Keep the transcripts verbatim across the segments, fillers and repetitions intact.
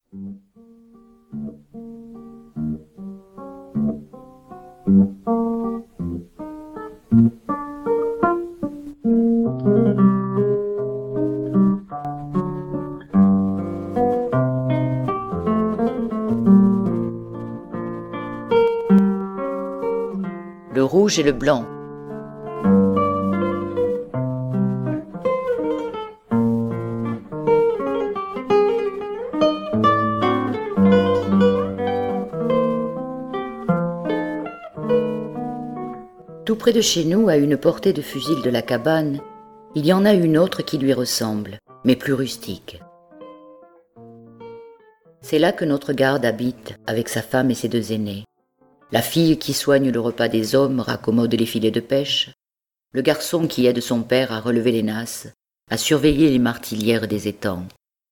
Le rouge et le blanc. Tout près de chez nous, à une portée de fusil de la cabane, il y en a une autre qui lui ressemble, mais plus rustique. C'est là que notre garde habite, avec sa femme et ses deux aînés. La fille qui soigne le repas des hommes raccommode les filets de pêche, le garçon qui aide son père à relever les nasses, à surveiller les martilières des étangs.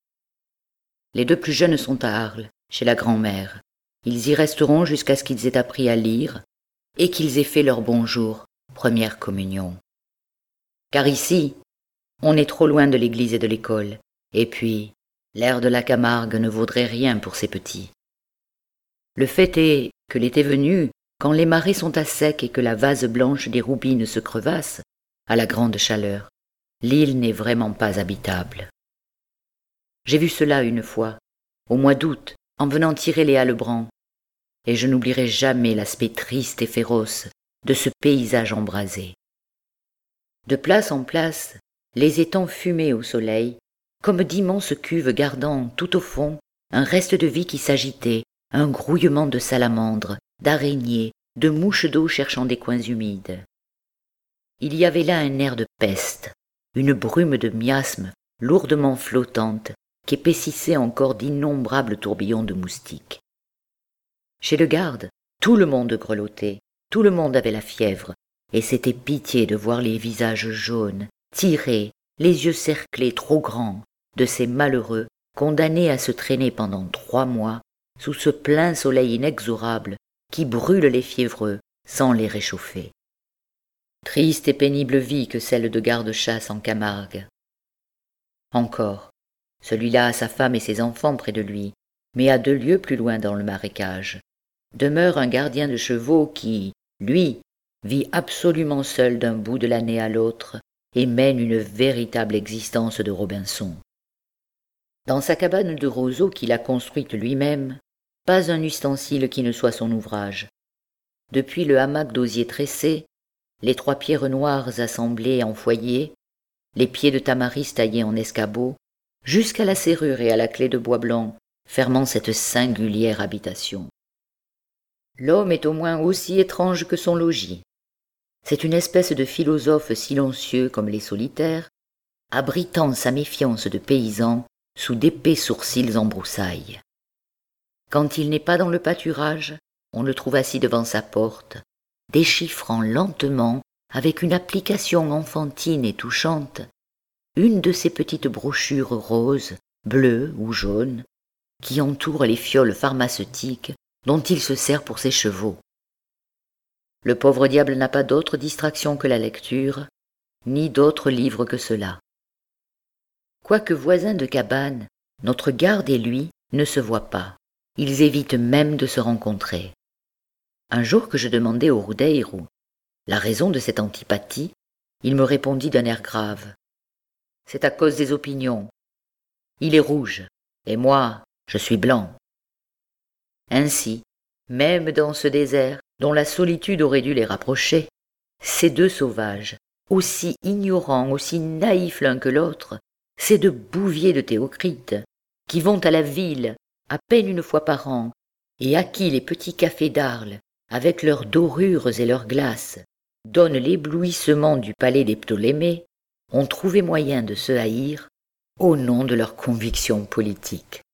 Les deux plus jeunes sont à Arles, chez la grand-mère. Ils y resteront jusqu'à ce qu'ils aient appris à lire et qu'ils aient fait leur bonjour, première communion. Car ici, on est trop loin de l'église et de l'école, et puis l'air de la Camargue ne vaudrait rien pour ces petits. Le fait est que l'été venu, quand les marais sont à sec et que la vase blanche des roubines se crevasse, à la grande chaleur, l'île n'est vraiment pas habitable. J'ai vu cela une fois, au mois d'août, en venant tirer les hallebrans, et je n'oublierai jamais l'aspect triste et féroce de ce paysage embrasé. De place en place, les étangs fumaient au soleil, comme d'immenses cuves gardant tout au fond un reste de vie qui s'agitait, un grouillement de salamandres, d'araignées, de mouches d'eau cherchant des coins humides. Il y avait là un air de peste, une brume de miasmes lourdement flottante qu'épaississaient encore d'innombrables tourbillons de moustiques. Chez le garde, tout le monde grelottait, tout le monde avait la fièvre, et c'était pitié de voir les visages jaunes, tirés, les yeux cerclés trop grands, de ces malheureux condamnés à se traîner pendant trois mois sous ce plein soleil inexorable qui brûle les fiévreux sans les réchauffer. Triste et pénible vie que celle de garde-chasse en Camargue. Encore, celui-là a sa femme et ses enfants près de lui, mais à deux lieues plus loin dans le marécage, demeure un gardien de chevaux qui, lui, vit absolument seul d'un bout de l'année à l'autre et mène une véritable existence de Robinson. Dans sa cabane de roseaux qu'il a construite lui-même, pas un ustensile qui ne soit son ouvrage. Depuis le hamac d'osier tressé, les trois pierres noires assemblées en foyer, les pieds de tamaris taillés en escabeau, jusqu'à la serrure et à la clé de bois blanc fermant cette singulière habitation. L'homme est au moins aussi étrange que son logis. C'est une espèce de philosophe silencieux comme les solitaires, abritant sa méfiance de paysan sous d'épais sourcils en broussailles. Quand il n'est pas dans le pâturage, on le trouve assis devant sa porte, déchiffrant lentement, avec une application enfantine et touchante, une de ces petites brochures roses, bleues ou jaunes, qui entourent les fioles pharmaceutiques dont il se sert pour ses chevaux. Le pauvre diable n'a pas d'autre distraction que la lecture, ni d'autres livres que cela. Quoique voisins de cabane, notre garde et lui ne se voient pas. Ils évitent même de se rencontrer. Un jour que je demandai au Roudeiro la raison de cette antipathie, il me répondit d'un air grave. « C'est à cause des opinions. Il est rouge, et moi, je suis blanc. » Ainsi, même dans ce désert dont la solitude aurait dû les rapprocher, ces deux sauvages, aussi ignorants, aussi naïfs l'un que l'autre, ces deux bouviers de Théocrite, qui vont à la ville à peine une fois par an, et à qui les petits cafés d'Arles, avec leurs dorures et leurs glaces, donnent l'éblouissement du palais des Ptolémées, ont trouvé moyen de se haïr au nom de leurs convictions politiques.